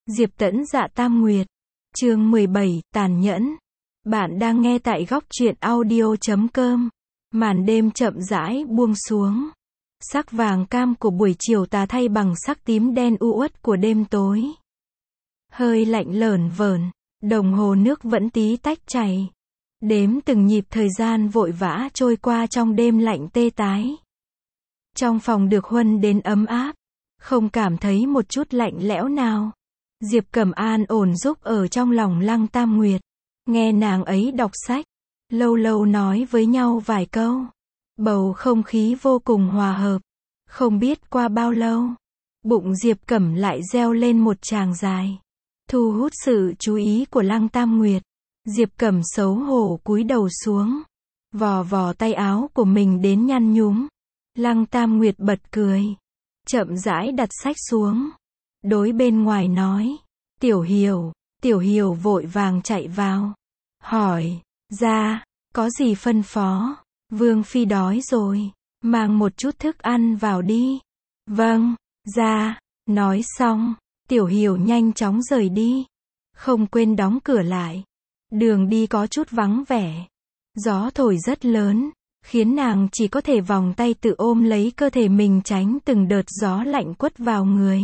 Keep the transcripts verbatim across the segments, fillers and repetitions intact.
Diệp Tẫn Dạ Tam Nguyệt. Chương mười bảy, Tàn nhẫn. Bạn đang nghe tại góc truyện audio chấm com. Màn đêm chậm rãi buông xuống. Sắc vàng cam của buổi chiều tà thay bằng sắc tím đen u uất của đêm tối. Hơi lạnh lởn vởn, đồng hồ nước vẫn tí tách chảy. Đếm từng nhịp thời gian vội vã trôi qua trong đêm lạnh tê tái. Trong phòng được huân đến ấm áp, không cảm thấy một chút lạnh lẽo nào. Diệp Cẩm an ổn giúp ở trong lòng Lăng Tam Nguyệt, nghe nàng ấy đọc sách, lâu lâu nói với nhau vài câu. Bầu không khí vô cùng hòa hợp. Không biết qua bao lâu, bụng Diệp Cẩm lại reo lên một tràng dài, thu hút sự chú ý của Lăng Tam Nguyệt. Diệp Cẩm xấu hổ cúi đầu xuống, vò vò tay áo của mình đến nhăn nhúm. Lăng Tam Nguyệt bật cười, chậm rãi đặt sách xuống, đối bên ngoài nói, Tiểu Hiểu. Tiểu Hiểu vội vàng chạy vào, hỏi, ra, có gì phân phó? Vương Phi đói rồi, mang một chút thức ăn vào đi. Vâng, ra. Nói xong, Tiểu Hiểu nhanh chóng rời đi, không quên đóng cửa lại. Đường đi có chút vắng vẻ, gió thổi rất lớn, khiến nàng chỉ có thể vòng tay tự ôm lấy cơ thể mình tránh từng đợt gió lạnh quất vào người.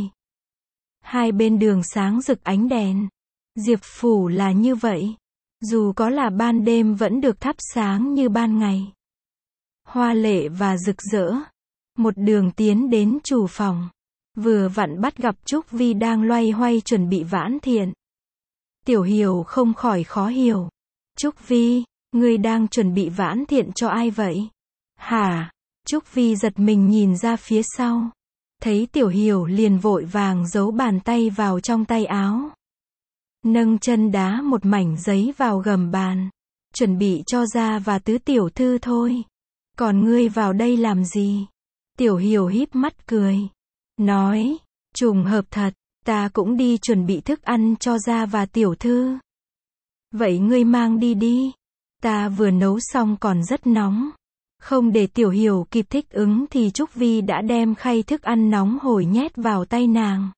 Hai bên đường sáng rực ánh đèn. Diệp phủ là như vậy, dù có là ban đêm vẫn được thắp sáng như ban ngày. Hoa lệ và rực rỡ. Một đường tiến đến chủ phòng, vừa vặn bắt gặp Trúc Vi đang loay hoay chuẩn bị vãn thiện. Tiểu Hiểu không khỏi khó hiểu. Trúc Vi, ngươi đang chuẩn bị vãn thiện cho ai vậy? Hả? Trúc Vi giật mình nhìn ra phía sau, thấy Tiểu Hiểu liền vội vàng giấu bàn tay vào trong tay áo, nâng chân đá một mảnh giấy vào gầm bàn, chuẩn bị cho ra và tứ tiểu thư thôi. Còn ngươi vào đây làm gì? Tiểu Hiểu híp mắt cười, nói, trùng hợp thật, ta cũng đi chuẩn bị thức ăn cho ra và tiểu thư. Vậy ngươi mang đi đi, ta vừa nấu xong còn rất nóng. Không để Tiểu Hiểu kịp thích ứng thì Trúc Vi đã đem khay thức ăn nóng hổi nhét vào tay nàng,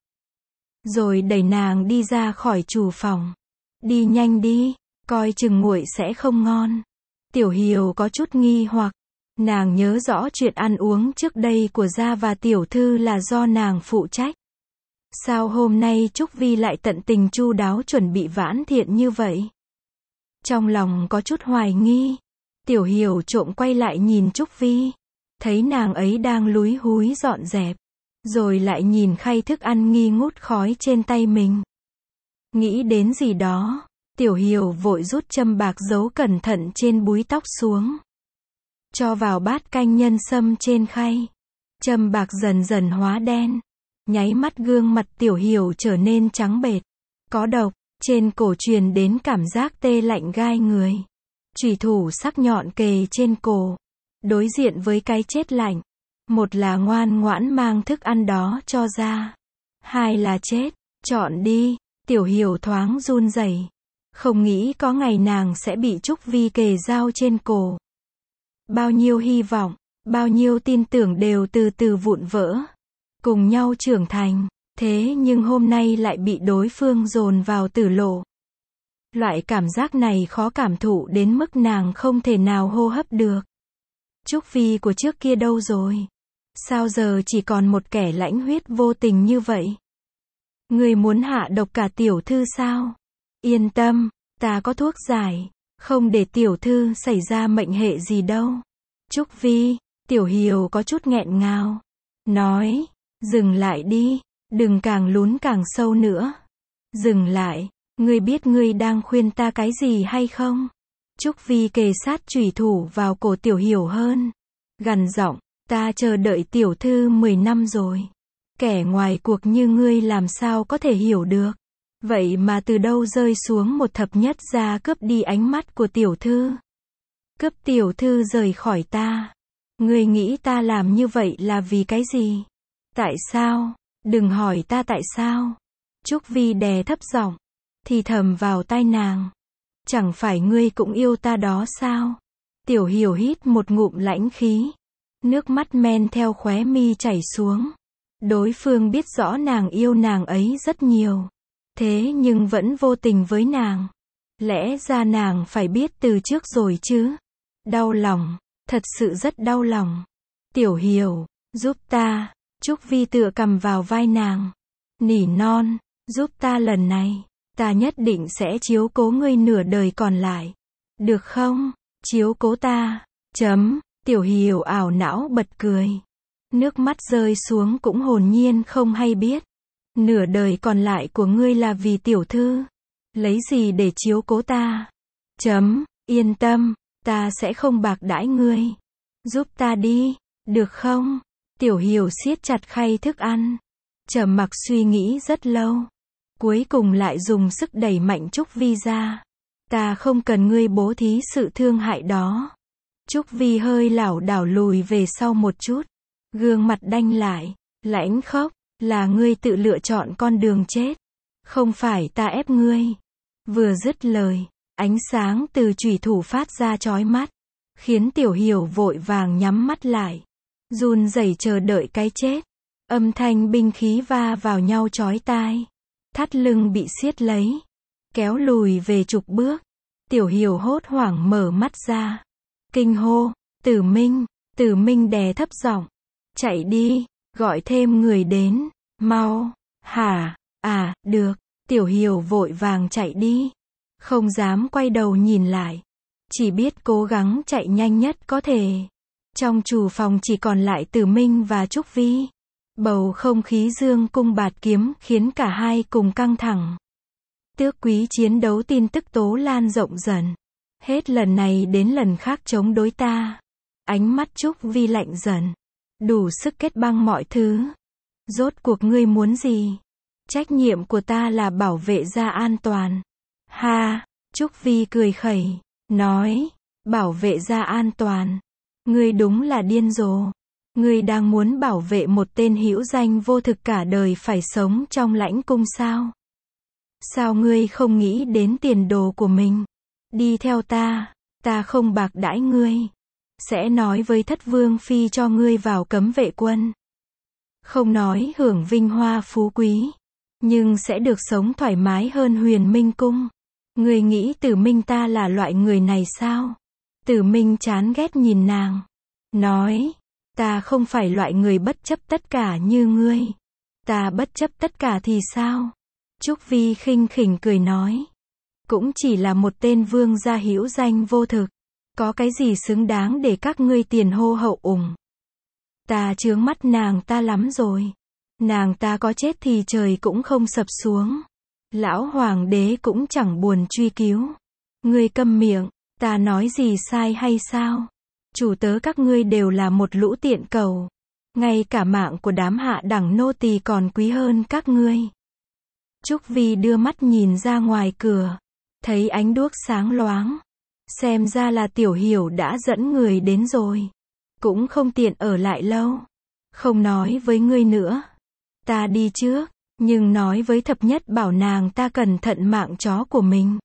rồi đẩy nàng đi ra khỏi chủ phòng. Đi nhanh đi, coi chừng nguội sẽ không ngon. Tiểu Hiểu có chút nghi hoặc, nàng nhớ rõ chuyện ăn uống trước đây của gia và tiểu thư là do nàng phụ trách. Sao hôm nay Trúc Vi lại tận tình chu đáo chuẩn bị vãn thiện như vậy? Trong lòng có chút hoài nghi, Tiểu Hiểu trộm quay lại nhìn Trúc Vi, thấy nàng ấy đang lúi húi dọn dẹp, rồi lại nhìn khay thức ăn nghi ngút khói trên tay mình. Nghĩ đến gì đó, Tiểu Hiểu vội rút châm bạc giấu cẩn thận trên búi tóc xuống, cho vào bát canh nhân sâm trên khay. Châm bạc dần dần hóa đen, nháy mắt gương mặt Tiểu Hiểu trở nên trắng bệch. Có độc. Trên cổ truyền đến cảm giác tê lạnh gai người. Chủy thủ sắc nhọn kề trên cổ, đối diện với cái chết lạnh. Một là ngoan ngoãn mang thức ăn đó cho ra, hai là chết. Chọn đi. Tiểu Hiểu thoáng run rẩy, không nghĩ có ngày nàng sẽ bị Trúc Vi kề dao trên cổ. Bao nhiêu hy vọng, bao nhiêu tin tưởng đều từ từ vụn vỡ, cùng nhau trưởng thành. Thế nhưng hôm nay lại bị đối phương dồn vào tử lộ. Loại cảm giác này khó cảm thụ đến mức nàng không thể nào hô hấp được. Trúc Vi của trước kia đâu rồi? Sao giờ chỉ còn một kẻ lãnh huyết vô tình như vậy? Ngươi muốn hạ độc cả tiểu thư sao? Yên tâm, ta có thuốc giải, không để tiểu thư xảy ra mệnh hệ gì đâu. Trúc Vi. Tiểu Hiểu có chút nghẹn ngào, nói, dừng lại đi. Đừng càng lún càng sâu nữa. Dừng lại, ngươi biết ngươi đang khuyên ta cái gì hay không? Trúc Vi kề sát chủy thủ vào cổ Tiểu Hiểu hơn, gằn giọng, ta chờ đợi tiểu thư mười năm rồi. Kẻ ngoài cuộc như ngươi làm sao có thể hiểu được? Vậy mà từ đâu rơi xuống một thập nhất gia cướp đi ánh mắt của tiểu thư? Cướp tiểu thư rời khỏi ta. Ngươi nghĩ ta làm như vậy là vì cái gì? Tại sao? Đừng hỏi ta tại sao. Trúc Vi đè thấp giọng, thì thầm vào tai nàng. Chẳng phải ngươi cũng yêu ta đó sao? Tiểu Hiểu hít một ngụm lãnh khí, nước mắt men theo khóe mi chảy xuống. Đối phương biết rõ nàng yêu nàng ấy rất nhiều, thế nhưng vẫn vô tình với nàng. Lẽ ra nàng phải biết từ trước rồi chứ. Đau lòng, thật sự rất đau lòng. Tiểu Hiểu, giúp ta. Trúc Vi tựa cầm vào vai nàng. Nỉ non, giúp ta lần này. Ta nhất định sẽ chiếu cố ngươi nửa đời còn lại. Được không? Chiếu cố ta. Chấm, Tiểu Hiểu ảo não bật cười. Nước mắt rơi xuống cũng hồn nhiên không hay biết. Nửa đời còn lại của ngươi là vì tiểu thư. Lấy gì để chiếu cố ta? Chấm, yên tâm, ta sẽ không bạc đãi ngươi. Giúp ta đi, được không? Tiểu Hiểu siết chặt khay thức ăn. Trầm mặc suy nghĩ rất lâu. Cuối cùng lại dùng sức đẩy mạnh Trúc Vi ra. Ta không cần ngươi bố thí sự thương hại đó. Trúc Vi hơi lảo đảo lùi về sau một chút. Gương mặt đanh lại, lãnh khốc, là ngươi tự lựa chọn con đường chết. Không phải ta ép ngươi. Vừa dứt lời, ánh sáng từ chủy thủ phát ra chói mắt. Khiến Tiểu Hiểu vội vàng nhắm mắt lại. Run rẩy chờ đợi cái chết. Âm thanh binh khí va vào nhau chói tai. Thắt lưng bị siết lấy. Kéo lùi về chục bước. Tiểu Hiểu hốt hoảng mở mắt ra. Kinh hô, Tử Minh, Tử Minh đè thấp giọng. Chạy đi, gọi thêm người đến, mau, hả, à, được, Tiểu Hiểu vội vàng chạy đi. Không dám quay đầu nhìn lại. Chỉ biết cố gắng chạy nhanh nhất có thể. Trong chủ phòng chỉ còn lại Tử Minh và Trúc Vi. Bầu không khí dương cung bạt kiếm khiến cả hai cùng căng thẳng. Tước quý chiến đấu tin tức tố lan rộng dần. Hết lần này đến lần khác chống đối ta. Ánh mắt Trúc Vi lạnh dần. Đủ sức kết băng mọi thứ. Rốt cuộc ngươi muốn gì? Trách nhiệm của ta là bảo vệ gia an toàn. Ha, Trúc Vi cười khẩy, nói, bảo vệ gia an toàn. Ngươi đúng là điên rồ. Ngươi đang muốn bảo vệ một tên hữu danh vô thực cả đời phải sống trong lãnh cung sao? Sao ngươi không nghĩ đến tiền đồ của mình? Đi theo ta, ta không bạc đãi ngươi. Sẽ nói với Thất Vương Phi cho ngươi vào cấm vệ quân. Không nói hưởng vinh hoa phú quý, nhưng sẽ được sống thoải mái hơn Huyền Minh Cung. Ngươi nghĩ Tử Minh ta là loại người này sao? Tử Minh chán ghét nhìn nàng. Nói, ta không phải loại người bất chấp tất cả như ngươi. Ta bất chấp tất cả thì sao? Trúc Vi khinh khỉnh cười nói. Cũng chỉ là một tên vương gia hữu danh vô thực. Có cái gì xứng đáng để các ngươi tiền hô hậu ủng. Ta chướng mắt nàng ta lắm rồi. Nàng ta có chết thì trời cũng không sập xuống. Lão hoàng đế cũng chẳng buồn truy cứu. Ngươi câm miệng, ta nói gì sai hay sao? Chủ tớ các ngươi đều là một lũ tiện cầu. Ngay cả mạng của đám hạ đẳng nô tỳ còn quý hơn các ngươi. Trúc Vi đưa mắt nhìn ra ngoài cửa. Thấy ánh đuốc sáng loáng. Xem ra là Tiểu Hiểu đã dẫn người đến rồi. Cũng không tiện ở lại lâu. Không nói với ngươi nữa. Ta đi trước, nhưng nói với thập nhất bảo nàng ta cẩn thận mạng chó của mình.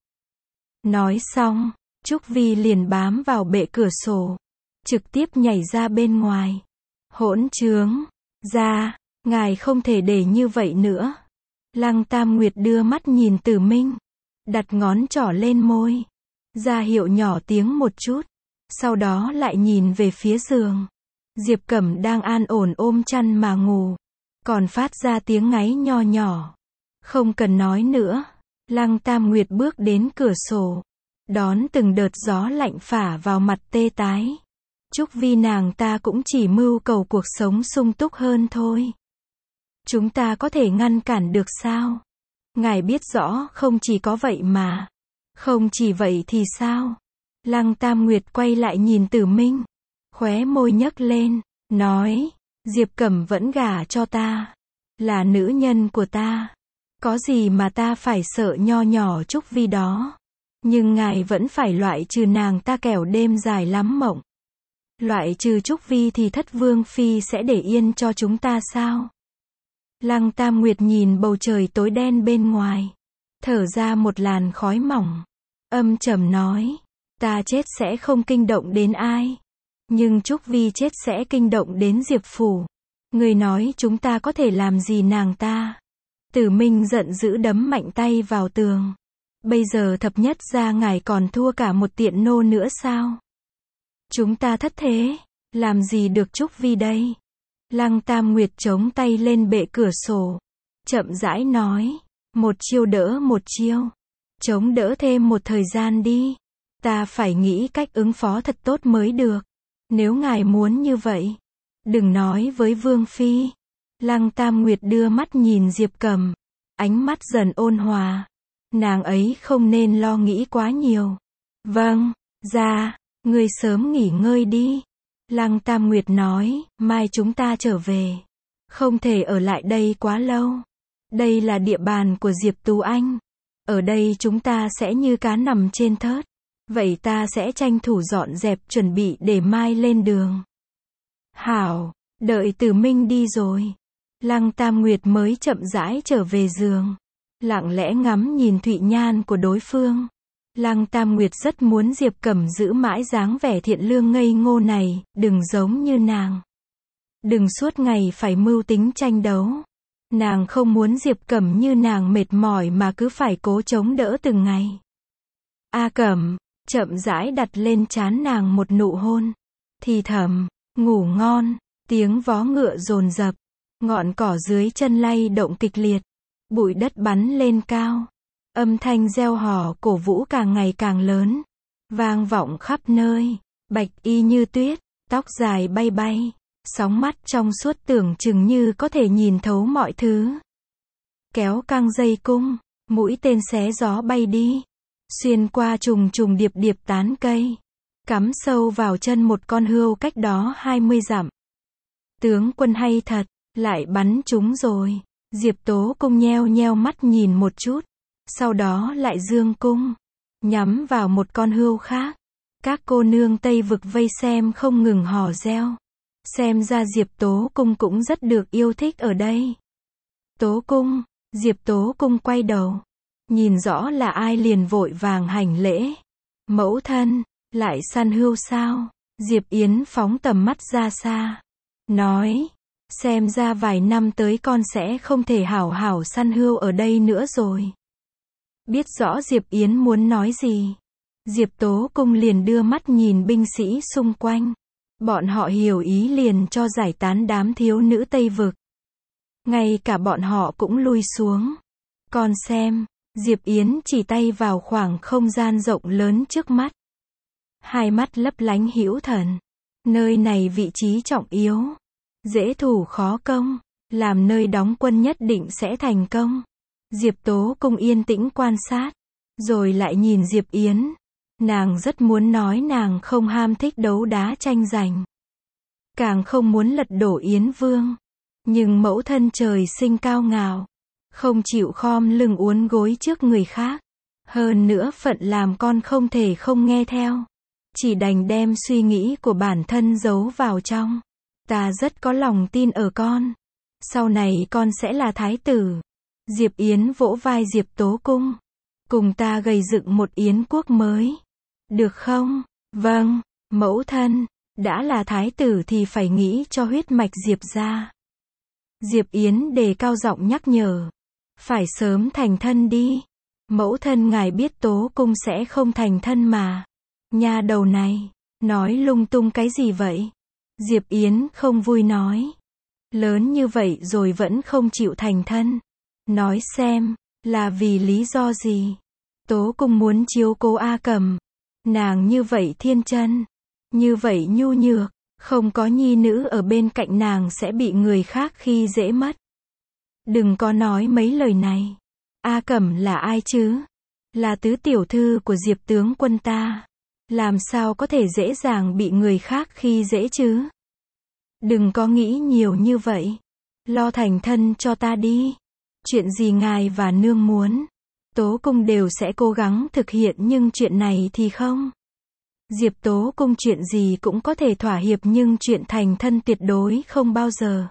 Nói xong, Trúc Vi liền bám vào bệ cửa sổ. Trực tiếp nhảy ra bên ngoài. Hỗn trướng. Ra, ngài không thể để như vậy nữa. Lăng Tam Nguyệt đưa mắt nhìn Tử Minh. Đặt ngón trỏ lên môi. Ra hiệu nhỏ tiếng một chút. Sau đó lại nhìn về phía giường. Diệp Cẩm đang an ổn ôm chăn mà ngủ. Còn phát ra tiếng ngáy nho nhỏ. Không cần nói nữa. Lăng Tam Nguyệt bước đến cửa sổ. Đón từng đợt gió lạnh phả vào mặt tê tái. Trúc Vi nàng ta cũng chỉ mưu cầu cuộc sống sung túc hơn thôi. Chúng ta có thể ngăn cản được sao? Ngài biết rõ không chỉ có vậy mà. Không chỉ vậy thì sao? Lăng Tam Nguyệt quay lại nhìn Tử Minh. Khóe môi nhấc lên, nói, Diệp Cẩm vẫn gả cho ta. Là nữ nhân của ta. Có gì mà ta phải sợ nho nhỏ Trúc Vi đó. Nhưng ngài vẫn phải loại trừ nàng ta kẻo đêm dài lắm mộng. Loại trừ Trúc Vi thì Thất Vương Phi sẽ để yên cho chúng ta sao? Lăng Tam Nguyệt nhìn bầu trời tối đen bên ngoài. Thở ra một làn khói mỏng. Âm trầm nói. Ta chết sẽ không kinh động đến ai. Nhưng Trúc Vi chết sẽ kinh động đến Diệp Phủ. Người nói chúng ta có thể làm gì nàng ta? Tử Minh giận dữ đấm mạnh tay vào tường. Bây giờ thập nhất gia ngài còn thua cả một tiện nô nữa sao? Chúng ta thất thế, làm gì được Trúc Vi đây? Lăng Tam Nguyệt chống tay lên bệ cửa sổ, chậm rãi nói, một chiêu đỡ một chiêu, chống đỡ thêm một thời gian đi, ta phải nghĩ cách ứng phó thật tốt mới được. Nếu ngài muốn như vậy, đừng nói với Vương Phi. Lăng Tam Nguyệt đưa mắt nhìn Diệp Cẩm, ánh mắt dần ôn hòa. Nàng ấy không nên lo nghĩ quá nhiều. Vâng, ra, ngươi sớm nghỉ ngơi đi. Lăng Tam Nguyệt nói, mai chúng ta trở về. Không thể ở lại đây quá lâu. Đây là địa bàn của Diệp Tú Anh. Ở đây chúng ta sẽ như cá nằm trên thớt. Vậy ta sẽ tranh thủ dọn dẹp chuẩn bị để mai lên đường. Hảo, đợi Tử Minh đi rồi. Lăng Tam Nguyệt mới chậm rãi trở về giường. Lặng lẽ ngắm nhìn Thụy Nhan của đối phương. Lăng Tam Nguyệt rất muốn Diệp Cẩm giữ mãi dáng vẻ thiện lương ngây ngô này, đừng giống như nàng. Đừng suốt ngày phải mưu tính tranh đấu. Nàng không muốn Diệp Cẩm như nàng mệt mỏi mà cứ phải cố chống đỡ từng ngày. A Cẩm, chậm rãi đặt lên trán nàng một nụ hôn. Thì thầm, ngủ ngon, tiếng vó ngựa dồn dập, ngọn cỏ dưới chân lay động kịch liệt, bụi đất bắn lên cao. Âm thanh reo hò cổ vũ càng ngày càng lớn, vang vọng khắp nơi. Bạch y như tuyết, tóc dài bay bay, sóng mắt trong suốt tưởng chừng như có thể nhìn thấu mọi thứ. Kéo căng dây cung, mũi tên xé gió bay đi, xuyên qua trùng trùng điệp điệp tán cây, cắm sâu vào chân một con hươu cách đó hai mươi dặm. Tướng quân hay thật, lại bắn trúng rồi. Diệp Tố Cung nheo nheo mắt nhìn một chút, sau đó lại dương cung, nhắm vào một con hươu khác. Các cô nương Tây Vực vây xem không ngừng hò reo. Xem ra Diệp Tố Cung cũng rất được yêu thích ở đây. Tố Cung, Diệp Tố Cung quay đầu, nhìn rõ là ai liền vội vàng hành lễ. Mẫu thân, lại săn hươu sao? Diệp Yến phóng tầm mắt ra xa, nói, xem ra vài năm tới con sẽ không thể hảo hảo săn hươu ở đây nữa rồi. Biết rõ Diệp Yến muốn nói gì, Diệp Tố Cung liền đưa mắt nhìn binh sĩ xung quanh. Bọn họ hiểu ý liền cho giải tán đám thiếu nữ Tây Vực. Ngay cả bọn họ cũng lui xuống. Con xem, Diệp Yến chỉ tay vào khoảng không gian rộng lớn trước mắt. Hai mắt lấp lánh hữu thần. Nơi này vị trí trọng yếu, dễ thủ khó công, làm nơi đóng quân nhất định sẽ thành công. Diệp Tố Cung yên tĩnh quan sát, rồi lại nhìn Diệp Yến. Nàng rất muốn nói nàng không ham thích đấu đá tranh giành, càng không muốn lật đổ Yến Vương. Nhưng mẫu thân trời sinh cao ngạo, không chịu khom lưng uốn gối trước người khác. Hơn nữa phận làm con không thể không nghe theo. Chỉ đành đem suy nghĩ của bản thân giấu vào trong. Ta rất có lòng tin ở con. Sau này con sẽ là thái tử. Diệp Yến vỗ vai Diệp Tố Cung. Cùng ta gây dựng một Yến quốc mới. Được không? Vâng, mẫu thân. Đã là thái tử thì phải nghĩ cho huyết mạch Diệp ra. Diệp Yến đề cao giọng nhắc nhở. Phải sớm thành thân đi. Mẫu thân ngài biết Tố Cung sẽ không thành thân mà. Nha đầu này, nói lung tung cái gì vậy? Diệp Yến không vui nói. Lớn như vậy rồi vẫn không chịu thành thân. Nói xem, là vì lý do gì? Tố Cung muốn chiếu cố A Cẩm. Nàng như vậy thiên chân, như vậy nhu nhược, không có nhi nữ ở bên cạnh nàng sẽ bị người khác khi dễ mất. Đừng có nói mấy lời này. A Cẩm là ai chứ? Là tứ tiểu thư của Diệp tướng quân ta. Làm sao có thể dễ dàng bị người khác khi dễ chứ? Đừng có nghĩ nhiều như vậy. Lo thành thân cho ta đi. Chuyện gì ngài và nương muốn, Tố Cung đều sẽ cố gắng thực hiện, nhưng chuyện này thì không. Diệp Tố Cung chuyện gì cũng có thể thỏa hiệp nhưng chuyện thành thân tuyệt đối không bao giờ.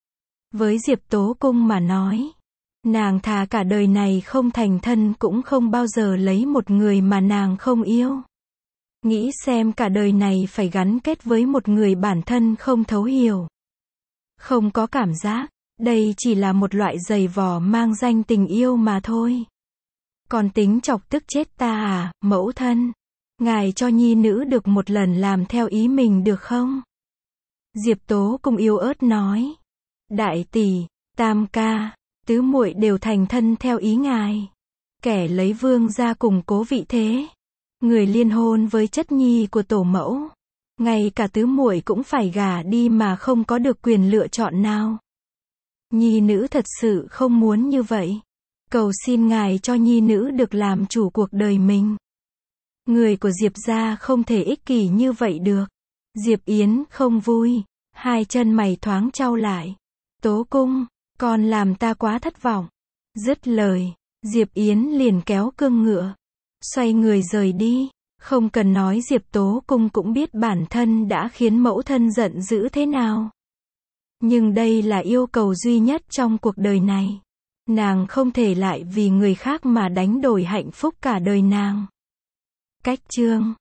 Với Diệp Tố Cung mà nói, nàng thà cả đời này không thành thân cũng không bao giờ lấy một người mà nàng không yêu. Nghĩ xem cả đời này phải gắn kết với một người bản thân không thấu hiểu, không có cảm giác, Đây chỉ là một loại giày vò mang danh tình yêu mà thôi. Còn tính chọc tức chết ta à, mẫu thân? Ngài cho nhi nữ được một lần làm theo ý mình được không? Diệp Tố Cung yếu ớt nói. Đại tỷ, tam ca, tứ muội đều thành thân theo ý ngài. Kẻ lấy vương gia củng cố vị thế. Người liên hôn với chất nhi của tổ mẫu. Ngay cả tứ muội cũng phải gả đi mà không có được quyền lựa chọn nào. Nhi nữ thật sự không muốn như vậy. Cầu xin ngài cho nhi nữ được làm chủ cuộc đời mình. Người của Diệp gia không thể ích kỷ như vậy được. Diệp Yến không vui. Hai chân mày thoáng chau lại. Tố Cung, con làm ta quá thất vọng. Dứt lời, Diệp Yến liền kéo cương ngựa. Xoay người rời đi. Không cần nói Diệp Tố Cung cũng biết bản thân đã khiến mẫu thân giận dữ thế nào. Nhưng đây là yêu cầu duy nhất trong cuộc đời này. Nàng không thể lại vì người khác mà đánh đổi hạnh phúc cả đời nàng. Cách chương